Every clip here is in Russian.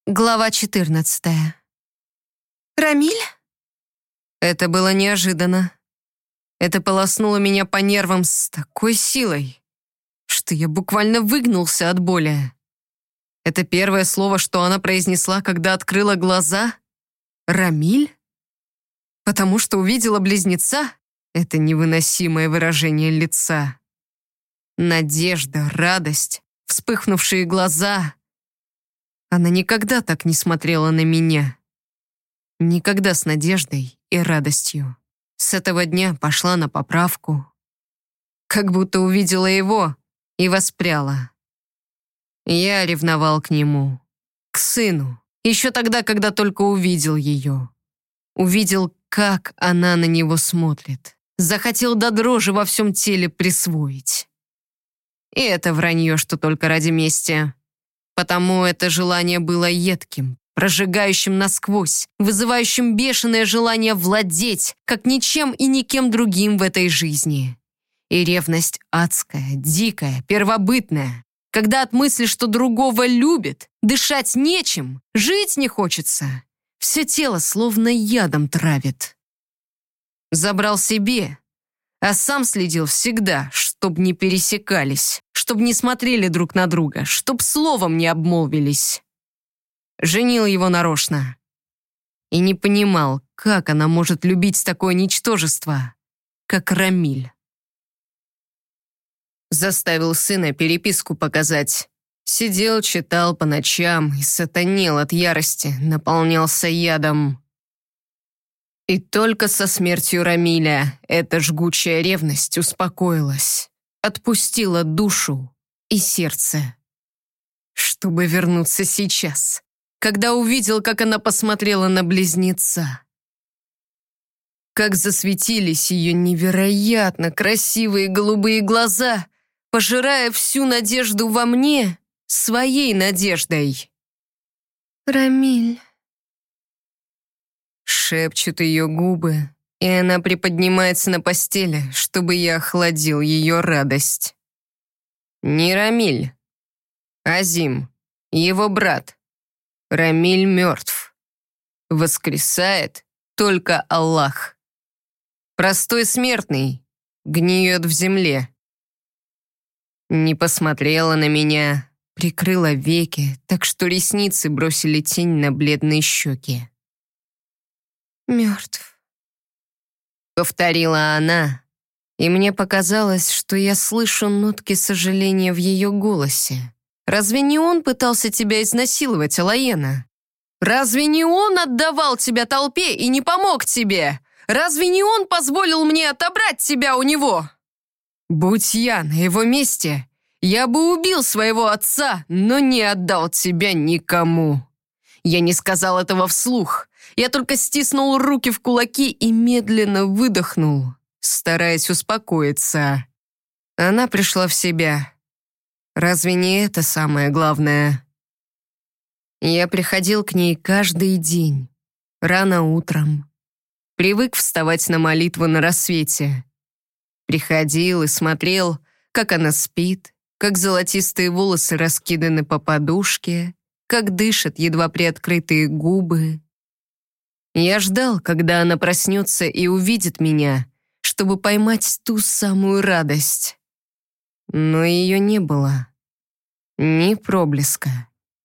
Глава 14. «Рамиль?» Это было неожиданно. Это полоснуло меня по нервам с такой силой, что я буквально выгнулся от боли. Это первое слово, что она произнесла, когда открыла глаза. «Рамиль?» Потому что увидела близнеца? Это невыносимое выражение лица. Надежда, радость, вспыхнувшие глаза. Она никогда так не смотрела на меня. Никогда с надеждой и радостью. С этого дня пошла на поправку. Как будто увидела его и воспряла. Я ревновал к нему, к сыну. Еще тогда, когда только увидел ее. Увидел, как она на него смотрит. Захотел до дрожи во всем теле присвоить. И это вранье, что только ради мести. Потому это желание было едким, прожигающим насквозь, вызывающим бешеное желание владеть, как ничем и никем другим в этой жизни. И ревность адская, дикая, первобытная, когда от мысли, что другого любит, дышать нечем, жить не хочется, все тело словно ядом травит. Забрал себе, а сам следил всегда, чтоб не пересекались, чтоб не смотрели друг на друга, чтоб словом не обмолвились. Женил его нарочно. И не понимал, как она может любить такое ничтожество, как Рамиль. Заставил сына переписку показать. Сидел, читал по ночам и сатанел от ярости, наполнялся ядом. И только со смертью Рамиля эта жгучая ревность успокоилась, отпустила душу и сердце. Чтобы вернуться сейчас, когда увидел, как она посмотрела на близнеца. Как засветились ее невероятно красивые голубые глаза, пожирая всю надежду во мне своей надеждой. «Рамиль», шепчут ее губы, и она приподнимается на постели, чтобы я охладил ее радость. Не Рамиль, Азим, его брат. Рамиль мертв. Воскресает только Аллах. Простой смертный гниет в земле. Не посмотрела на меня, прикрыла веки, так что ресницы бросили тень на бледные щеки. «Мертв», — повторила она, и мне показалось, что я слышу нотки сожаления в ее голосе. «Разве не он пытался тебя изнасиловать, Алаена? Разве не он отдавал тебя толпе и не помог тебе? Разве не он позволил мне отобрать тебя у него? Будь я на его месте, я бы убил своего отца, но не отдал тебя никому». Я не сказал этого вслух. Я только стиснул руки в кулаки и медленно выдохнул, стараясь успокоиться. Она пришла в себя. Разве не это самое главное? Я приходил к ней каждый день, рано утром. Привык вставать на молитву на рассвете. Приходил и смотрел, как она спит, как золотистые волосы раскиданы по подушке, как дышат едва приоткрытые губы. Я ждал, когда она проснется и увидит меня, чтобы поймать ту самую радость. Но ее не было. Ни проблеска.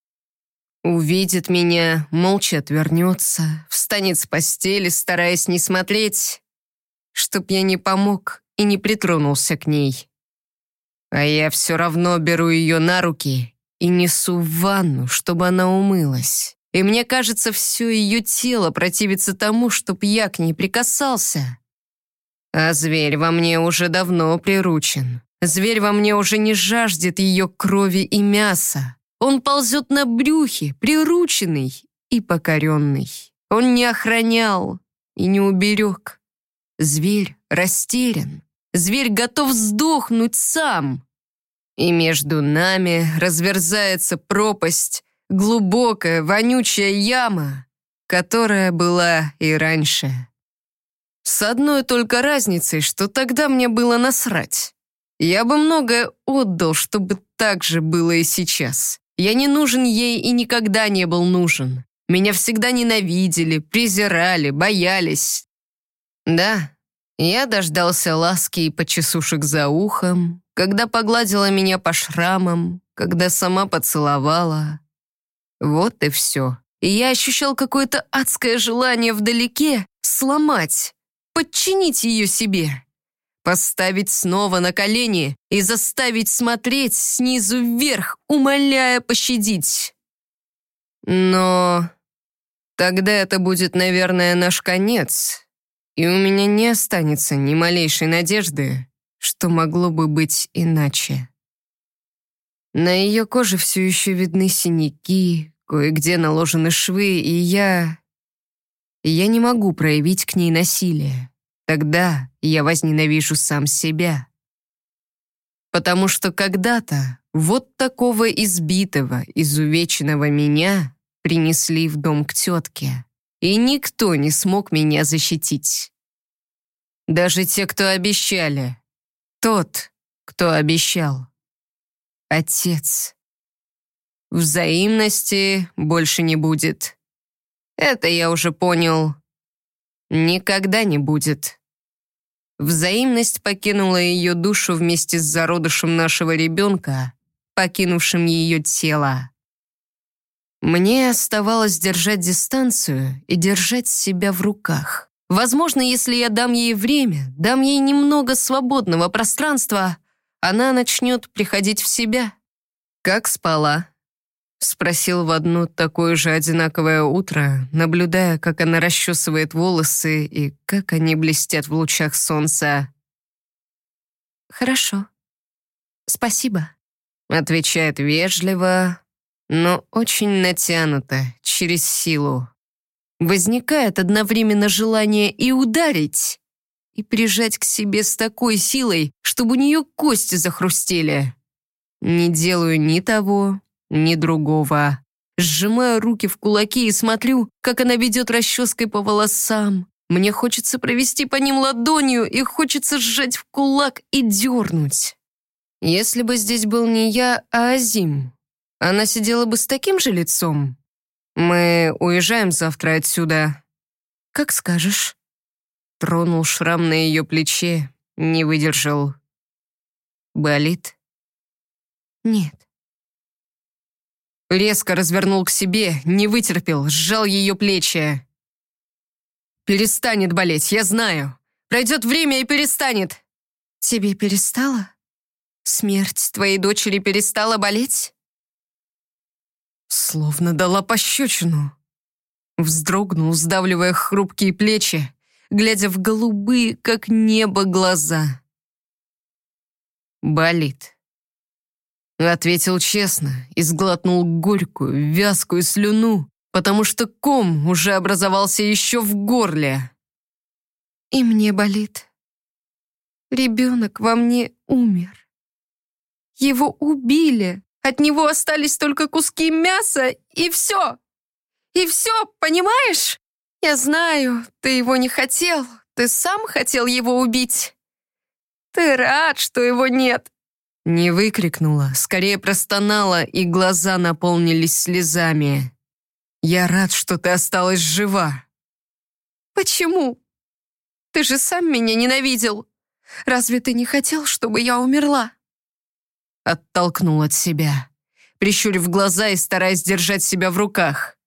Увидит меня, молча отвернется, встанет с постели, стараясь не смотреть, чтоб я не помог и не притронулся к ней. А я все равно беру ее на руки и несу в ванну, чтобы она умылась. И мне кажется, все ее тело противится тому, чтоб я к ней прикасался. А зверь во мне уже давно приручен. Зверь во мне уже не жаждет ее крови и мяса. Он ползет на брюхе, прирученный и покоренный. Он не охранял и не уберег. Зверь растерян. Зверь готов сдохнуть сам. И между нами разверзается пропасть, глубокая, вонючая яма, которая была и раньше. С одной только разницей, что тогда мне было насрать. Я бы многое отдал, чтобы так же было и сейчас. Я не нужен ей и никогда не был нужен. Меня всегда ненавидели, презирали, боялись. Да, я дождался ласки и почесушек за ухом, когда погладила меня по шрамам, когда сама поцеловала. Вот и все. И я ощущал какое-то адское желание вдалеке сломать, подчинить ее себе, поставить снова на колени и заставить смотреть снизу вверх, умоляя пощадить. Но тогда это будет, наверное, наш конец, и у меня не останется ни малейшей надежды, что могло бы быть иначе. На ее коже все еще видны синяки, кое-где наложены швы, и я не могу проявить к ней насилие. Тогда я возненавижу сам себя. Потому что когда-то вот такого избитого, изувеченного меня принесли в дом к тетке, и никто не смог меня защитить. Даже те, кто обещали. Тот, кто обещал. Отец. Взаимности больше не будет. Это я уже понял. Никогда не будет. Взаимность покинула ее душу вместе с зародышем нашего ребенка, покинувшим ее тело. Мне оставалось держать дистанцию и держать себя в руках. Возможно, если я дам ей время, дам ей немного свободного пространства, она начнет приходить в себя. «Как спала?» — спросил в одно такое же одинаковое утро, наблюдая, как она расчесывает волосы и как они блестят в лучах солнца. «Хорошо. Спасибо», — отвечает вежливо, но очень натянуто, через силу. Возникает одновременно желание и ударить, и прижать к себе с такой силой, чтобы у нее кости захрустели. Не делаю ни того, ни другого. Сжимаю руки в кулаки и смотрю, как она ведет расческой по волосам. Мне хочется провести по ним ладонью и хочется сжать в кулак и дернуть. Если бы здесь был не я, а Азим, она сидела бы с таким же лицом. Мы уезжаем завтра отсюда. Как скажешь. Тронул шрам на ее плече, не выдержал. Болит? Нет. Резко развернул к себе, не вытерпел, сжал ее плечи. «Перестанет болеть, я знаю. Пройдет время и перестанет». «Тебе перестало? Смерть твоей дочери перестала болеть?» Словно дала пощечину. Вздрогнул, сдавливая хрупкие плечи, глядя в голубые, как небо, глаза. «Болит». Ответил честно и сглотнул горькую, вязкую слюну, потому что ком уже образовался еще в горле. «И мне болит. Ребенок во мне умер. Его убили. От него остались только куски мяса, и все. И все, понимаешь? Я знаю, ты его не хотел. Ты сам хотел его убить. Ты рад, что его нет». Не выкрикнула, скорее простонала, и глаза наполнились слезами. «Я рад, что ты осталась жива». «Почему? Ты же сам меня ненавидел. Разве ты не хотел, чтобы я умерла?» Оттолкнул от себя, прищурив глаза и стараясь держать себя в руках.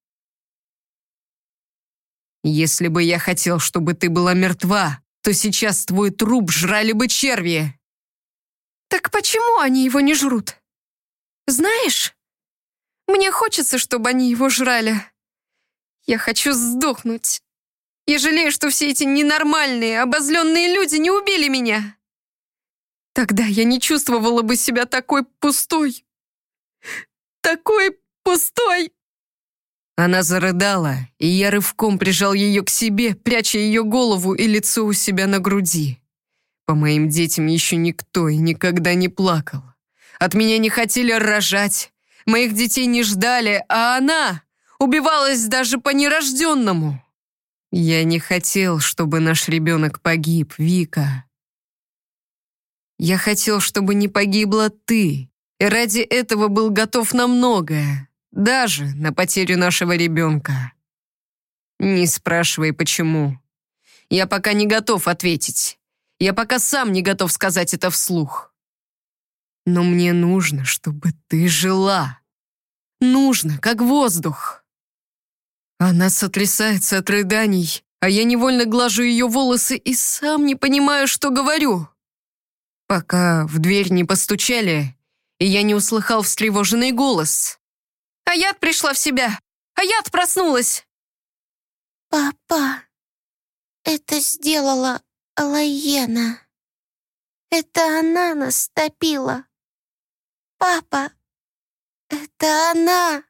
«Если бы я хотел, чтобы ты была мертва, то сейчас твой труп жрали бы черви». «Так почему они его не жрут? Знаешь, мне хочется, чтобы они его жрали. Я хочу сдохнуть. Я жалею, что все эти ненормальные, обозленные люди не убили меня. Тогда я не чувствовала бы себя такой пустой. Такой пустой!» Она зарыдала, и я рывком прижал ее к себе, пряча ее голову и лицо у себя на груди. По моим детям еще никто и никогда не плакал. От меня не хотели рожать, моих детей не ждали, а она убивалась даже по нерожденному. Я не хотел, чтобы наш ребенок погиб, Вика. Я хотел, чтобы не погибла ты, И ради этого был готов на многое, даже на потерю нашего ребенка. Не спрашивай, почему. Я пока не готов ответить. Я пока сам не готов сказать это вслух. Но мне нужно, чтобы ты жила. Нужно, как воздух. Она сотрясается от рыданий, а я невольно глажу ее волосы и сам не понимаю, что говорю. Пока в дверь не постучали, и я не услыхал встревоженный голос. Аят пришла в себя. Аят проснулась. «Папа, это сделала Алаена. Это она нас топила. Папа, это она!»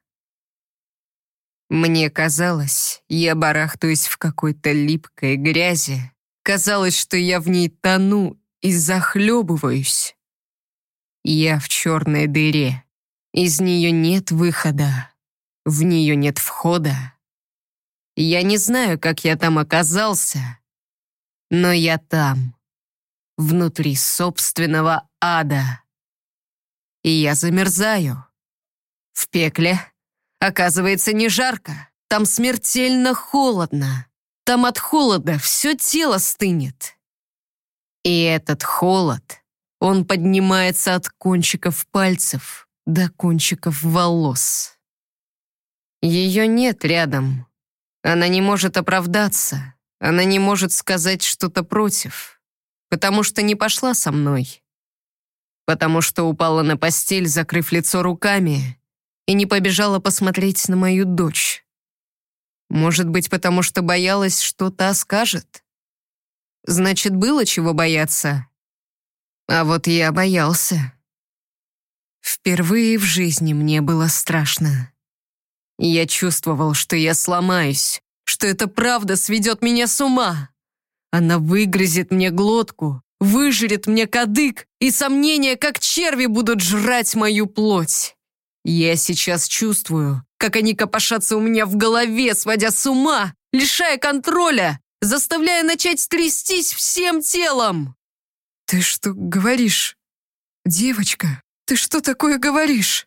Мне казалось, я барахтаюсь в какой-то липкой грязи. Казалось, что я в ней тону и захлебываюсь. Я в черной дыре. Из нее нет выхода. В нее нет входа. Я не знаю, как я там оказался, но я там, внутри собственного ада. И я замерзаю. В пекле, оказывается, не жарко. Там смертельно холодно. Там от холода все тело стынет. И этот холод, он поднимается от кончиков пальцев до кончиков волос. Ее нет рядом. Она не может оправдаться. Она не может сказать что-то против. Потому что не пошла со мной. Потому что упала на постель, закрыв лицо руками, и не побежала посмотреть на мою дочь. Может быть, потому что боялась, что та скажет? Значит, было чего бояться. А вот я боялся. Впервые в жизни мне было страшно. Я чувствовал, что я сломаюсь, что эта правда сведет меня с ума. Она выгрызет мне глотку, выжрет мне кадык, и сомнения, как черви, будут жрать мою плоть. Я сейчас чувствую, как они копошатся у меня в голове, сводя с ума, лишая контроля, заставляя начать трястись всем телом. «Ты что говоришь? Девочка, ты что такое говоришь?»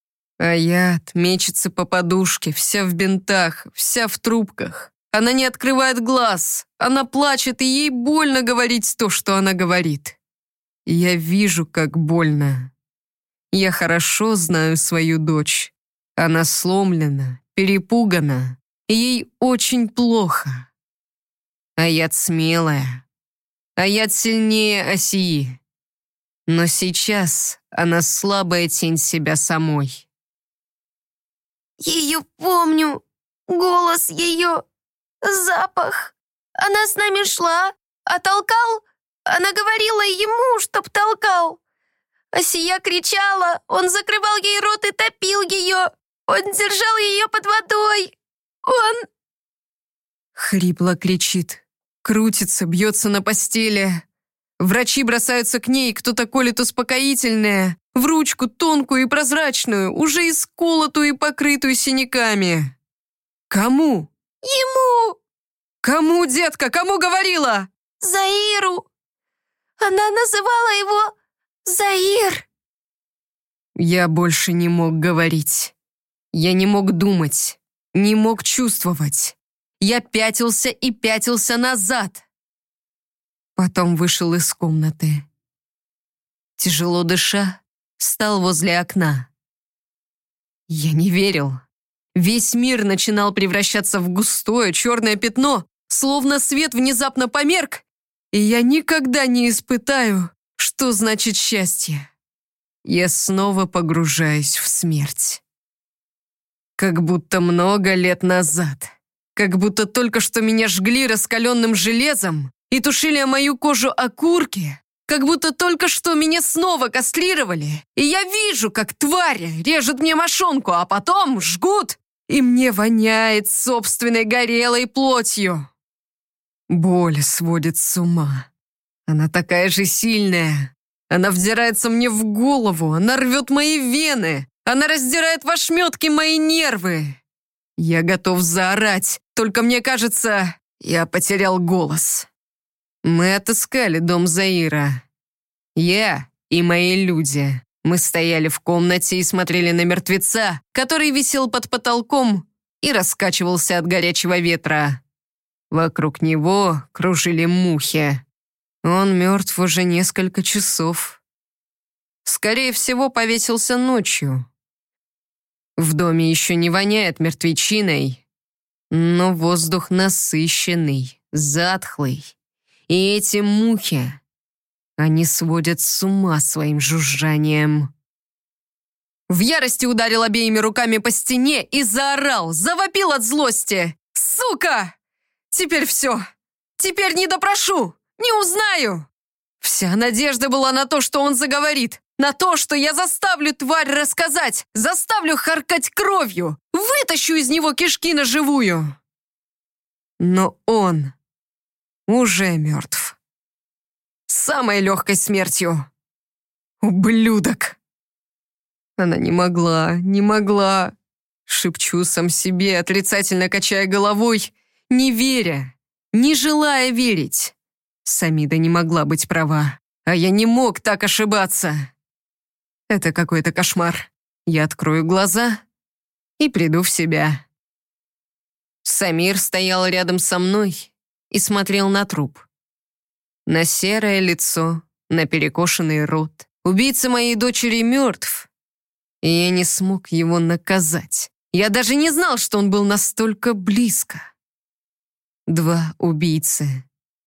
Аят мечется по подушке, вся в бинтах, вся в трубках. Она не открывает глаз, она плачет, и ей больно говорить то, что она говорит. Я вижу, как больно. Я хорошо знаю свою дочь. Она сломлена, перепугана, и ей очень плохо. Аят смелая. Аят сильнее Асии. Но сейчас она слабая тень себя самой. Ее помню, голос ее, запах. Она с нами шла, а толкал. Она говорила ему, чтоб толкал. Асия кричала, он закрывал ей рот и топил ее. Он держал ее под водой. Он... Хрипло кричит, крутится, бьется на постели. Врачи бросаются к ней, кто-то колет успокоительное, в ручку тонкую и прозрачную, уже исколотую и покрытую синяками. Кому? Ему! Кому, детка, кому говорила? Заиру! Она называла его Заир. Я больше не мог говорить. Я не мог думать, не мог чувствовать. Я пятился и пятился назад. Потом вышел из комнаты. Тяжело дыша, встал возле окна. Я не верил. Весь мир начинал превращаться в густое черное пятно, словно свет внезапно померк, и я никогда не испытаю, что значит счастье. Я снова погружаюсь в смерть. Как будто много лет назад. Как будто только что меня жгли раскаленным железом и тушили мою кожу окурки. Как будто только что меня снова кастрировали, и я вижу, как твари режут мне мошонку, а потом жгут, и мне воняет собственной горелой плотью. Боль сводит с ума. Она такая же сильная. Она вдирается мне в голову, она рвет мои вены, она раздирает в ошметки мои нервы. Я готов заорать, только мне кажется, я потерял голос. Мы отыскали дом Заира. Я и мои люди. Мы стояли в комнате и смотрели на мертвеца, который висел под потолком и раскачивался от горячего ветра. Вокруг него кружили мухи. Он мертв уже несколько часов. Скорее всего, повесился ночью. В доме еще не воняет мертвечиной, но воздух насыщенный, затхлый. И эти мухи, они сводят с ума своим жужжанием. В ярости ударил обеими руками по стене и заорал, завопил от злости. «Сука! Теперь все! Теперь не допрошу! Не узнаю!» Вся надежда была на то, что он заговорит, на то, что я заставлю тварь рассказать, заставлю харкать кровью, вытащу из него кишки наживую. Но он уже мертв. Самой легкой смертью. Ублюдок. Она не могла. Шепчу сам себе, отрицательно качая головой, не веря, не желая верить. Самида не могла быть права, а я не мог так ошибаться. Это какой-то кошмар. Я открою глаза и приду в себя. Самир стоял рядом со мной и смотрел на труп. На серое лицо, на перекошенный рот. Убийца моей дочери мертв, и я не смог его наказать. Я даже не знал, что он был настолько близко. 2 убийцы.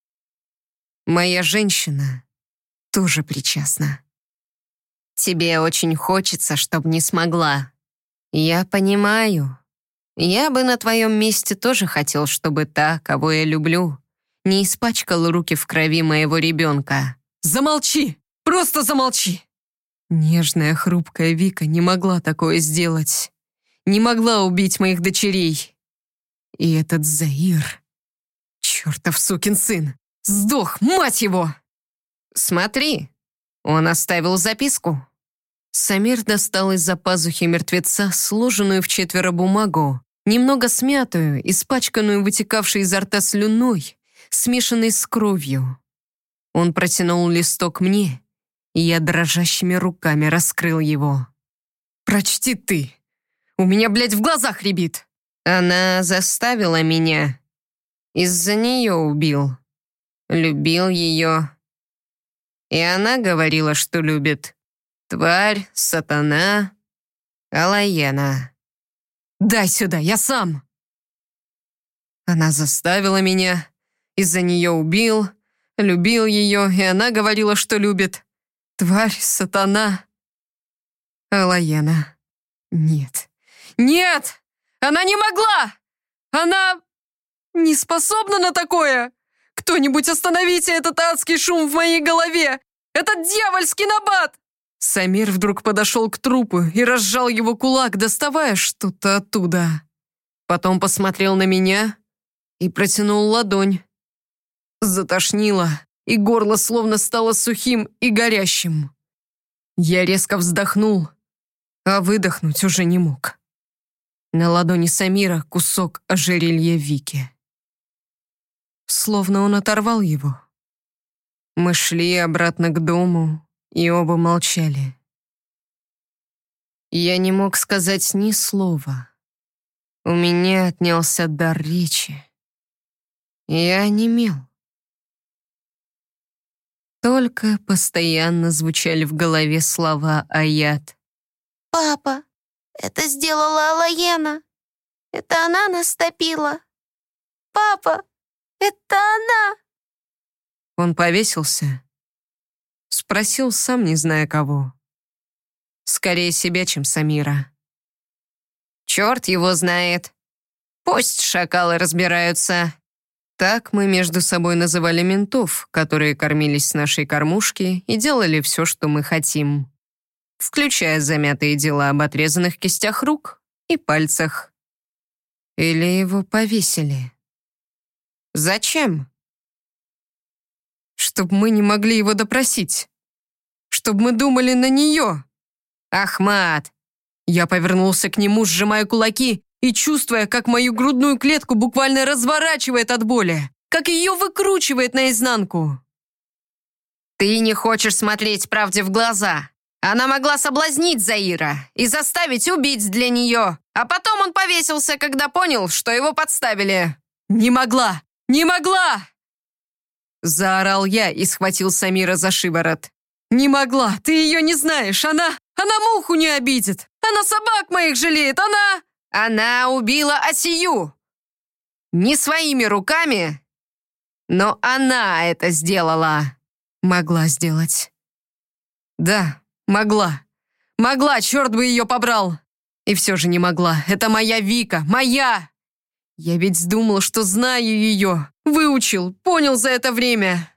Моя женщина тоже причастна. Тебе очень хочется, чтобы не смогла. Я понимаю. Я бы на твоем месте тоже хотел, чтобы та, кого я люблю, не испачкала руки в крови моего ребенка. Замолчи! Просто замолчи! Нежная, хрупкая Вика не могла такое сделать. Не могла убить моих дочерей. И этот Заир, чертов сукин сын, сдох, мать его! Смотри, он оставил записку. Самир достал из-за пазухи мертвеца сложенную в 4 бумагу, немного смятую, испачканную вытекавшей изо рта слюной, смешанной с кровью. Он протянул листок мне, и я дрожащими руками раскрыл его. «Прочти ты! У меня, блядь, в глазах рябит!» Она заставила меня. Из-за нее убил. Любил ее. И она говорила, что любит. Тварь, сатана, Алаена. «Дай сюда, я сам!» Она заставила меня, из-за нее убил, любил ее, и она говорила, что любит. Тварь, сатана, Алаена. Нет, нет! Она не могла! Она не способна на такое! Кто-нибудь остановите этот адский шум в моей голове! Этот дьявольский набат! Самир вдруг подошел к трупу и разжал его кулак, доставая что-то оттуда. Потом посмотрел на меня и протянул ладонь. Затошнило, и горло словно стало сухим и горящим. Я резко вздохнул, а выдохнуть уже не мог. На ладони Самира кусок ожерелья Вики. Словно он оторвал его. Мы шли обратно к дому, и оба молчали. Я не мог сказать ни слова. У меня отнялся дар речи. Я онемел. Только постоянно звучали в голове слова Аят. «Папа, это сделала Алаена. Это она нас топила. Папа, это она!» Он повесился. Спросил, сам не зная кого. Скорее себя, чем Самира. Черт его знает. Пусть шакалы разбираются. Так мы между собой называли ментов, которые кормились с нашей кормушки и делали все, что мы хотим. Включая замятые дела об отрезанных кистях рук и пальцах. Или его повесили. Зачем? Чтоб мы не могли его допросить. Чтоб мы думали на нее. Ахмат! Я повернулся к нему, сжимая кулаки и чувствуя, как мою грудную клетку буквально разворачивает от боли, как ее выкручивает наизнанку. Ты не хочешь смотреть правде в глаза, Она могла соблазнить Заира и заставить убить для нее, а потом он повесился, когда понял, что его подставили. «Не могла! Не могла!» Заорал я и схватил Самира за шиворот. «Не могла! Ты ее не знаешь! Она муху не обидит! Она собак моих жалеет! Она убила Асию! Не своими руками, но она это сделала!» Могла сделать. Да, могла. Могла, черт бы ее побрал. И все же не могла. Это моя Вика, моя! Я ведь думал, что знаю ее. Выучил, понял за это время.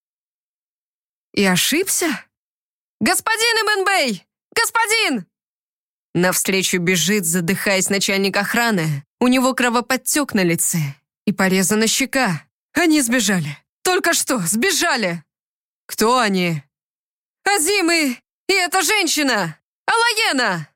И ошибся? «Господин Ибн-Бей! Господин!» Навстречу бежит, задыхаясь, начальник охраны. У него кровоподтек на лице и порезана щека. Они сбежали. Только что сбежали. Кто они? Азим и эта женщина! Алаена!